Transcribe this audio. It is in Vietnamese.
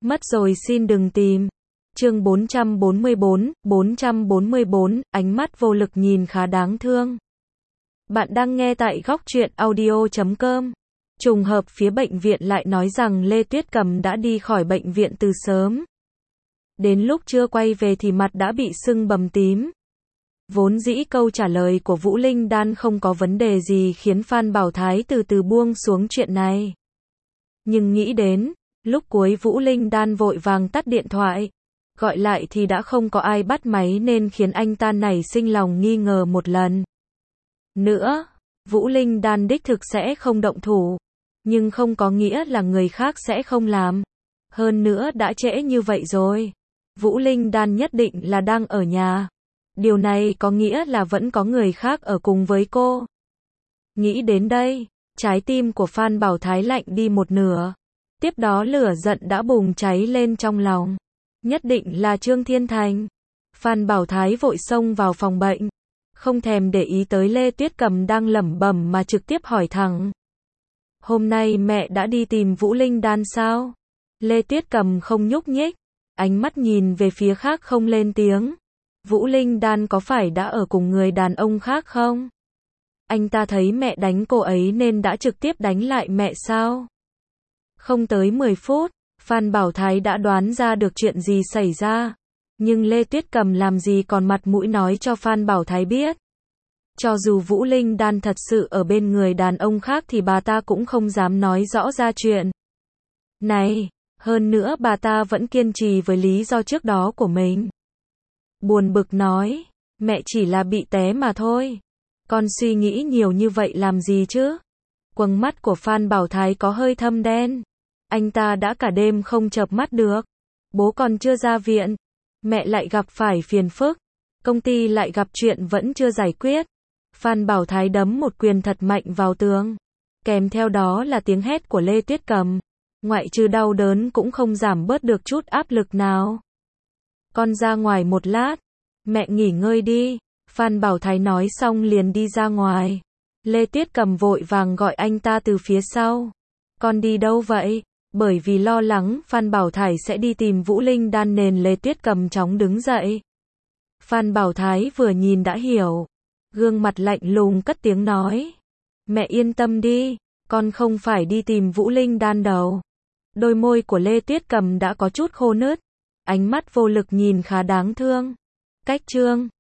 Mất rồi xin đừng tìm. Chương 444, ánh mắt vô lực nhìn khá đáng thương. Bạn đang nghe tại góc truyện audio.com. Trùng hợp phía bệnh viện lại nói rằng Lê Tuyết Cầm đã đi khỏi bệnh viện từ sớm. Đến lúc chưa quay về thì mặt đã bị sưng bầm tím. Vốn dĩ câu trả lời của Vũ Linh Đan không có vấn đề gì khiến Phan Bảo Thái từ từ buông xuống chuyện này. Nhưng nghĩ đến, lúc cuối Vũ Linh Đan vội vàng tắt điện thoại. Gọi lại thì đã không có ai bắt máy nên khiến anh ta nảy sinh lòng nghi ngờ một lần. Nữa, Vũ Linh Đan đích thực sẽ không động thủ. Nhưng không có nghĩa là người khác sẽ không làm. Hơn nữa đã trễ như vậy rồi. Vũ Linh Đan nhất định là đang ở nhà. Điều này có nghĩa là vẫn có người khác ở cùng với cô. Nghĩ đến đây, trái tim của Phan Bảo Thái lạnh đi một nửa. Tiếp đó lửa giận đã bùng cháy lên trong lòng. Nhất định là Trương Thiên Thành. Phan Bảo Thái vội xông vào phòng bệnh. Không thèm để ý tới Lê Tuyết Cầm đang lẩm bẩm mà trực tiếp hỏi thẳng. Hôm nay mẹ đã đi tìm Vũ Linh Đan sao? Lê Tuyết Cầm không nhúc nhích. Ánh mắt nhìn về phía khác không lên tiếng. Vũ Linh Đan có phải đã ở cùng người đàn ông khác không? Anh ta thấy mẹ đánh cô ấy nên đã trực tiếp đánh lại mẹ sao? Không tới 10 phút, Phan Bảo Thái đã đoán ra được chuyện gì xảy ra. Nhưng Lê Tuyết Cầm làm gì còn mặt mũi nói cho Phan Bảo Thái biết. Cho dù Vũ Linh Đan thật sự ở bên người đàn ông khác thì bà ta cũng không dám nói rõ ra chuyện này. Hơn nữa bà ta vẫn kiên trì với lý do trước đó của mình. Buồn bực nói, mẹ chỉ là bị té mà thôi. Con suy nghĩ nhiều như vậy làm gì chứ? Quầng mắt của Phan Bảo Thái có hơi thâm đen. Anh ta đã cả đêm không chợp mắt được. Bố còn chưa ra viện. Mẹ lại gặp phải phiền phức. Công ty lại gặp chuyện vẫn chưa giải quyết. Phan Bảo Thái đấm một quyền thật mạnh vào tường. Kèm theo đó là tiếng hét của Lê Tuyết Cầm. Ngoại trừ đau đớn cũng không giảm bớt được chút áp lực nào. Con ra ngoài một lát. Mẹ nghỉ ngơi đi. Phan Bảo Thái nói xong liền đi ra ngoài. Lê Tuyết Cầm vội vàng gọi anh ta từ phía sau. Con đi đâu vậy? Bởi vì lo lắng Phan Bảo Thái sẽ đi tìm Vũ Linh Đan nên Lê Tuyết Cầm chóng đứng dậy. Phan Bảo Thái vừa nhìn đã hiểu. Gương mặt lạnh lùng cất tiếng nói. Mẹ yên tâm đi, con không phải đi tìm Vũ Linh Đan đâu. Đôi môi của Lê Tuyết Cầm đã có chút khô nứt. Ánh mắt vô lực nhìn khá đáng thương. Cách chương